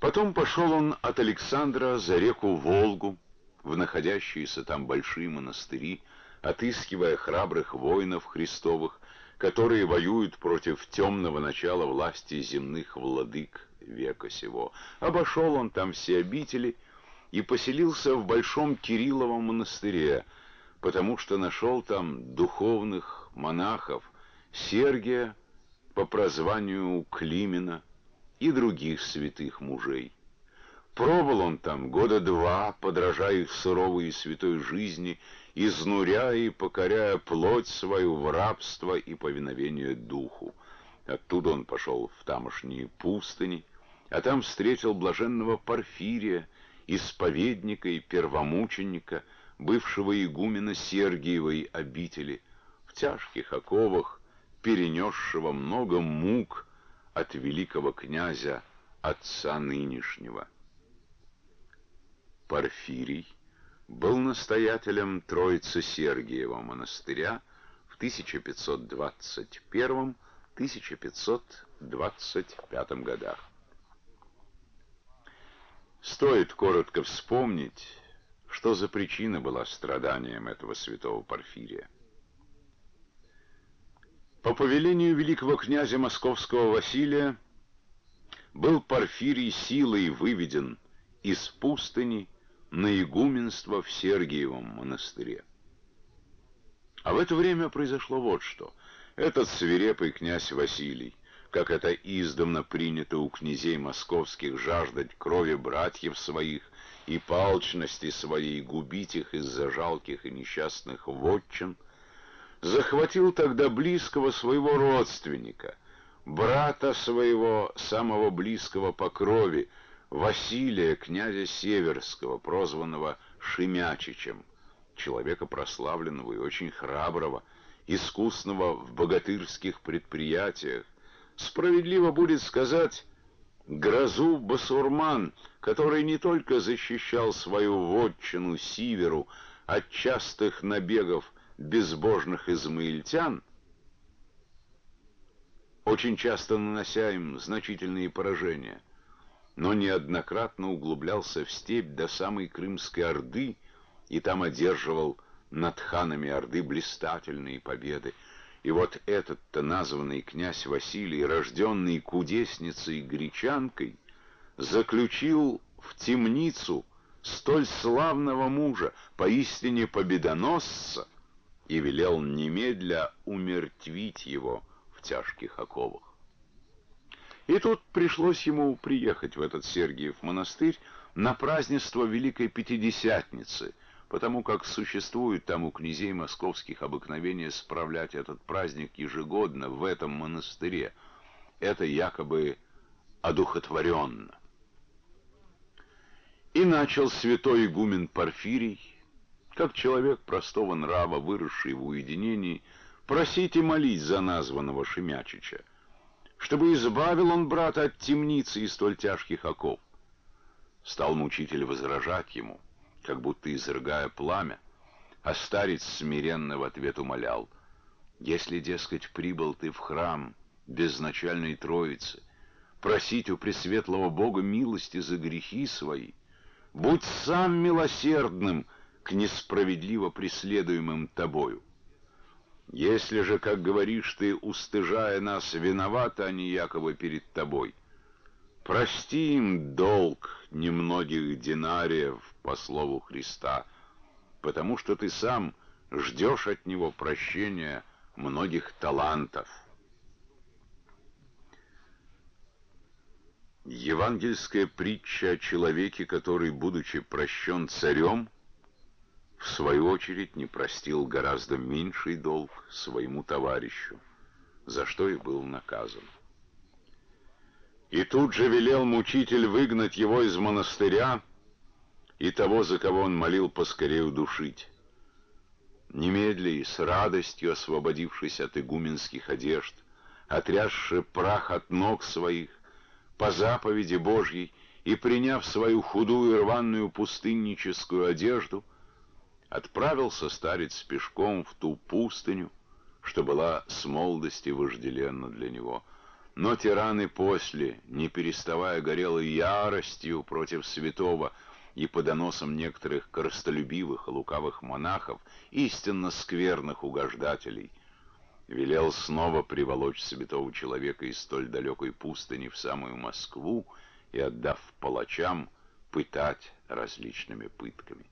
Потом пошел он от Александра за реку Волгу, в находящиеся там большие монастыри, отыскивая храбрых воинов Христовых, которые воюют против темного начала власти земных владык века сего. Обошел он там все обители и поселился в Большом Кирилловом монастыре, потому что нашел там духовных монахов Сергия по прозванию Климена и других святых мужей. Пробыл он там года 2, подражая их суровой и святой жизни, изнуряя и покоряя плоть свою в рабство и повиновение духу. Оттуда он пошел в тамошние пустыни, а там встретил блаженного Порфирия, исповедника и первомученика, бывшего игумена Сергиевой обители, в тяжких оковах, перенесшего много мук от великого князя, отца нынешнего. Порфирий был настоятелем Троицы-Сергиева монастыря в 1521-1525 годах. Стоит коротко вспомнить, что за причина была страданием этого святого Порфирия. По повелению великого князя московского Василия был Порфирий силой выведен из пустыни на игуменство в Сергиевом монастыре. А в это время произошло вот что. Этот свирепый князь Василий, как это издавна принято у князей московских жаждать крови братьев своих и по алчности своей губить их из-за жалких и несчастных вотчин, захватил тогда близкого своего родственника, брата своего самого близкого по крови, Василия, князя Северского, прозванного Шемячичем, человека прославленного и очень храброго, искусного в богатырских предприятиях, справедливо будет сказать, грозу басурман, который не только защищал свою вотчину Сиверу от частых набегов безбожных измаильтян, очень часто нанося им значительные поражения, но неоднократно углублялся в степь до самой Крымской Орды и там одерживал над ханами Орды блистательные победы. И вот этот-то названный князь Василий, рожденный кудесницей гречанкой, заключил в темницу столь славного мужа, поистине победоносца, и велел немедля умертвить его в тяжких оковах. И тут пришлось ему приехать в этот Сергиев монастырь на празднество Великой Пятидесятницы, потому как существует там у князей московских обыкновение справлять этот праздник ежегодно в этом монастыре. Это якобы одухотворенно. И начал святой игумен Порфирий, как человек простого нрава, выросший в уединении, просить и молить за названного Шемячича, чтобы избавил он брата от темницы и столь тяжких оков. Стал мучитель возражать ему, как будто изрыгая пламя, а старец смиренно в ответ умолял: «Если, дескать, прибыл ты в храм безначальной Троицы, просить у Пресветлого Бога милости за грехи свои, будь сам милосердным к несправедливо преследуемым тобою. Если же, как говоришь ты, устыжая нас, виноваты они якобы перед тобой, прости им долг немногих динариев по слову Христа, потому что ты сам ждешь от него прощения многих талантов». Евангельская притча о человеке, который, будучи прощен царем, в свою очередь не простил гораздо меньший долг своему товарищу, за что и был наказан. И тут же велел мучитель выгнать его из монастыря и того, за кого он молил, поскорее удушить. Немедля и с радостью освободившись от игуменских одежд, отрясши прах от ног своих, по заповеди Божьей и приняв свою худую рваную пустынническую одежду, отправился старец пешком в ту пустыню, что была с молодости вожделенна для него. Но тиран и после, не переставая, горел яростью против святого, и по доносам некоторых корыстолюбивых и лукавых монахов, истинно скверных угождателей, велел снова приволочь святого человека из столь далекой пустыни в самую Москву и, отдав палачам, пытать различными пытками.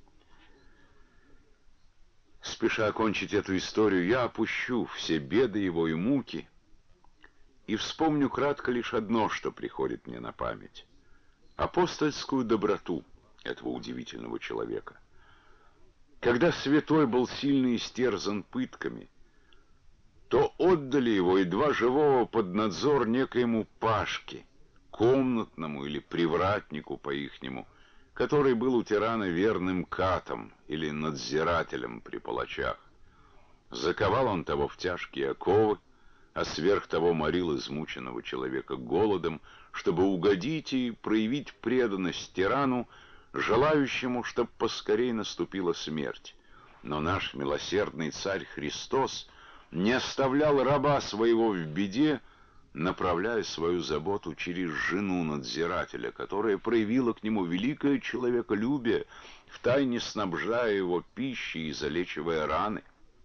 Спеша окончить эту историю, я опущу все беды его и муки и вспомню кратко лишь одно, что приходит мне на память: апостольскую доброту этого удивительного человека. Когда святой был сильно истерзан пытками, то отдали его, едва живого, под надзор некоему Пашке, комнатному или привратнику по-ихнему, который был у тирана верным катом или надзирателем при палачах. Заковал он того в тяжкие оковы, а сверх того морил измученного человека голодом, чтобы угодить и проявить преданность тирану, желающему, чтоб поскорей наступила смерть. Но наш милосердный царь Христос не оставлял раба своего в беде, направляя свою заботу через жену надзирателя, которая проявила к нему великое человеколюбие, втайне снабжая его пищей и залечивая раны.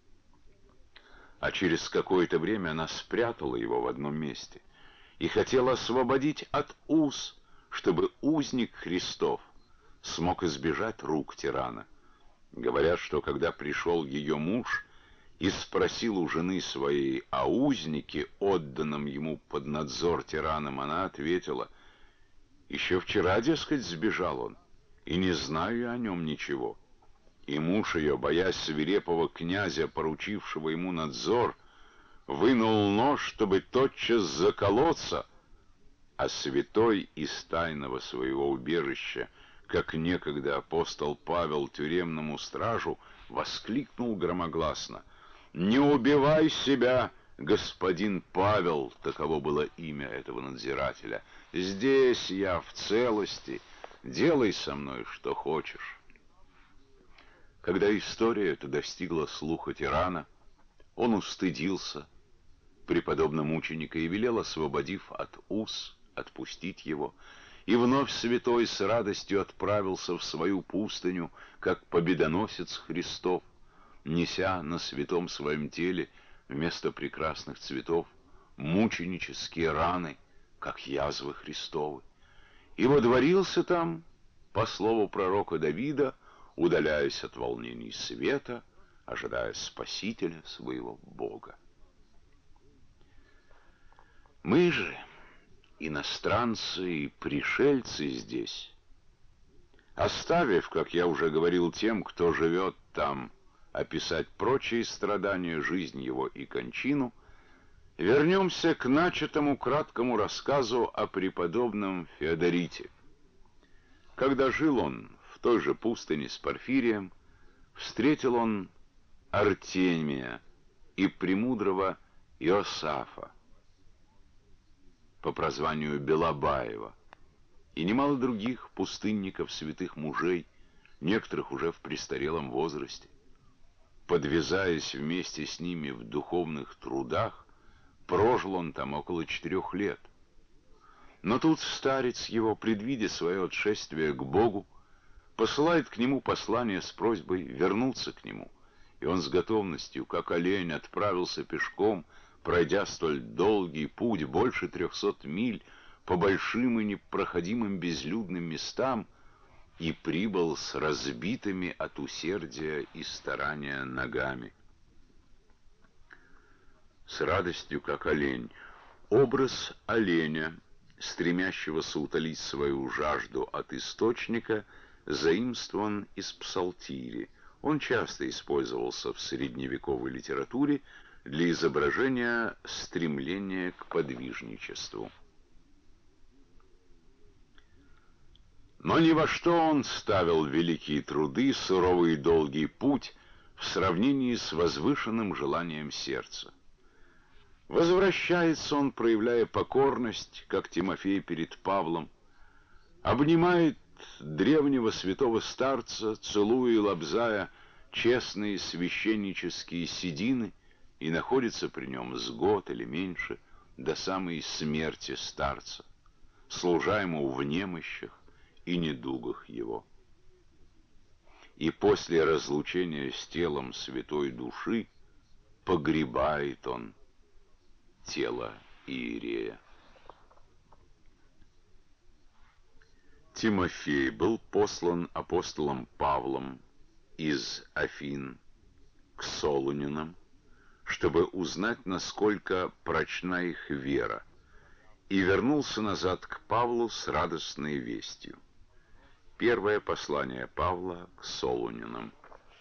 А через какое-то время она спрятала его в одном месте и хотела освободить от уз, чтобы узник Христов смог избежать рук тирана. Говорят, что когда пришел ее муж и спросил у жены своей о узнике, отданном ему под надзор тираном, она ответила: «Еще вчера, дескать, сбежал он, и не знаю я о нем ничего». И муж ее, боясь свирепого князя, поручившего ему надзор, вынул нож, чтобы тотчас заколоться, а святой из тайного своего убежища, как некогда апостол Павел тюремному стражу, воскликнул громогласно: «Не убивай себя, господин Павел!» — таково было имя этого надзирателя. «Здесь я в целости, делай со мной что хочешь». Когда история эта достигла слуха тирана, он устыдился преподобного мученика и велел, освободив от уз, отпустить его, и вновь святой с радостью отправился в свою пустыню, как победоносец Христов, неся на святом своем теле вместо прекрасных цветов мученические раны, как язвы Христовы, и водворился там, по слову пророка Давида, удаляясь от волнений света, ожидая Спасителя своего Бога. Мы же, иностранцы и пришельцы здесь, оставив, как я уже говорил, тем, кто живет там, описать прочие страдания, жизнь его и кончину, вернемся к начатому краткому рассказу о преподобном Феодорите. Когда жил он в той же пустыне с Порфирием, встретил он Артемия и премудрого Иосафа по прозванию Белобаева, и немало других пустынников, святых мужей, некоторых уже в престарелом возрасте. Подвязаясь вместе с ними в духовных трудах, прожил он там около 4 лет. Но тут старец его, предвидя свое отшествие к Богу, посылает к нему послание с просьбой вернуться к нему, и он с готовностью, как олень, отправился пешком, пройдя столь долгий путь, больше 300 миль, по большим и непроходимым безлюдным местам, и прибыл с разбитыми от усердия и старания ногами. С радостью, как олень. Образ оленя, стремящегося утолить свою жажду от источника, заимствован из псалтири. Он часто использовался в средневековой литературе для изображения стремления к подвижничеству. Но ни во что он ставил великие труды, суровый и долгий путь в сравнении с возвышенным желанием сердца. Возвращается он, проявляя покорность, как Тимофей перед Павлом, обнимает древнего святого старца, целуя и лобзая честные священнические седины, и находится при нем с год или меньше, до самой смерти старца, служа ему в немощах и недугах его. И после разлучения с телом святой души погребает он тело Иерея. Тимофей был послан апостолом Павлом из Афин к Солунянам, чтобы узнать, насколько прочна их вера, и вернулся назад к Павлу с радостной вестью. Первое послание Павла к Солунянам.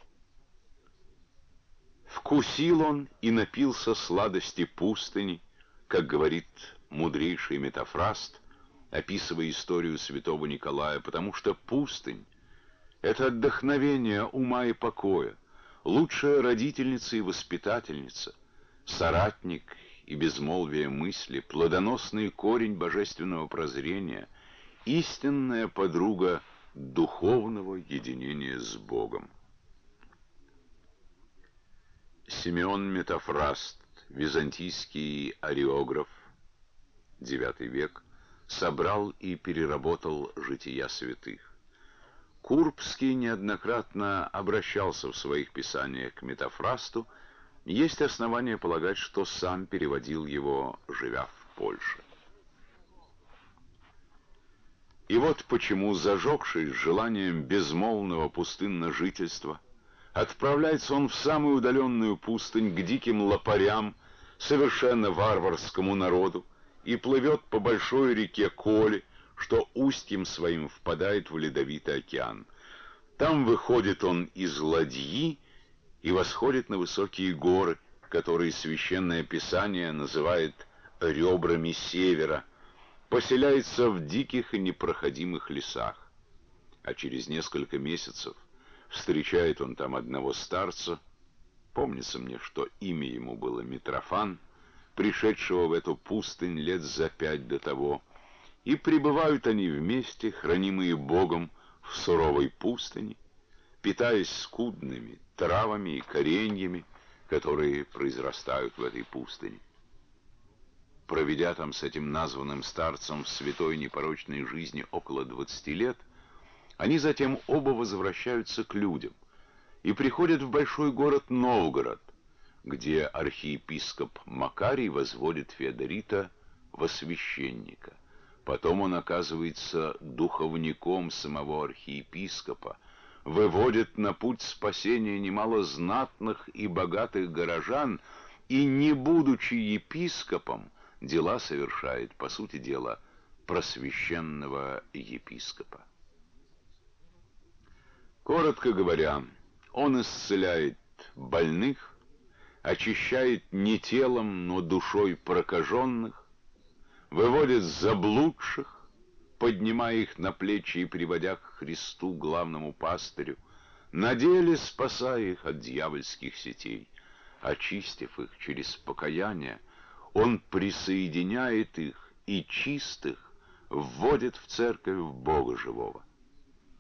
«Вкусил он и напился сладости пустыни, как говорит мудрейший Метафраст, описывая историю святого Николая, потому что пустынь — это отдохновение ума и покоя, лучшая родительница и воспитательница, соратник и безмолвие мысли, плодоносный корень божественного прозрения, истинная подруга духовного единения с Богом». Симеон Метафраст, византийский ариограф, IX век, собрал и переработал жития святых. Курбский неоднократно обращался в своих писаниях к Метафрасту, есть основания полагать, что сам переводил его, живя в Польше. И вот почему, зажегшись желанием безмолвного пустынного жительства, отправляется он в самую удаленную пустынь к диким лопарям, совершенно варварскому народу, и плывет по большой реке Коле, что устьем своим впадает в ледовитый океан. Там выходит он из ладьи и восходит на высокие горы, которые Священное Писание называет ребрами севера, поселяется в диких и непроходимых лесах. А через несколько месяцев встречает он там одного старца, помнится мне, что имя ему было Митрофан, пришедшего в эту пустынь лет за 5 до того, и пребывают они вместе, хранимые Богом в суровой пустыне, питаясь скудными травами и кореньями, которые произрастают в этой пустыне. Проведя там с этим названным старцем в святой непорочной жизни около 20 лет, они затем оба возвращаются к людям и приходят в большой город Новгород, где архиепископ Макарий возводит Феодорита во священника. Потом он оказывается духовником самого архиепископа, выводит на путь спасения немало знатных и богатых горожан, и, не будучи епископом, дела совершает, по сути дела, просвященного епископа. Коротко говоря, он исцеляет больных, очищает не телом, но душой прокаженных, выводит заблудших, поднимая их на плечи и приводя к Христу, главному пастырю, на деле спасая их от дьявольских сетей. Очистив их через покаяние, он присоединяет их и чистых вводит в церковь Бога живого.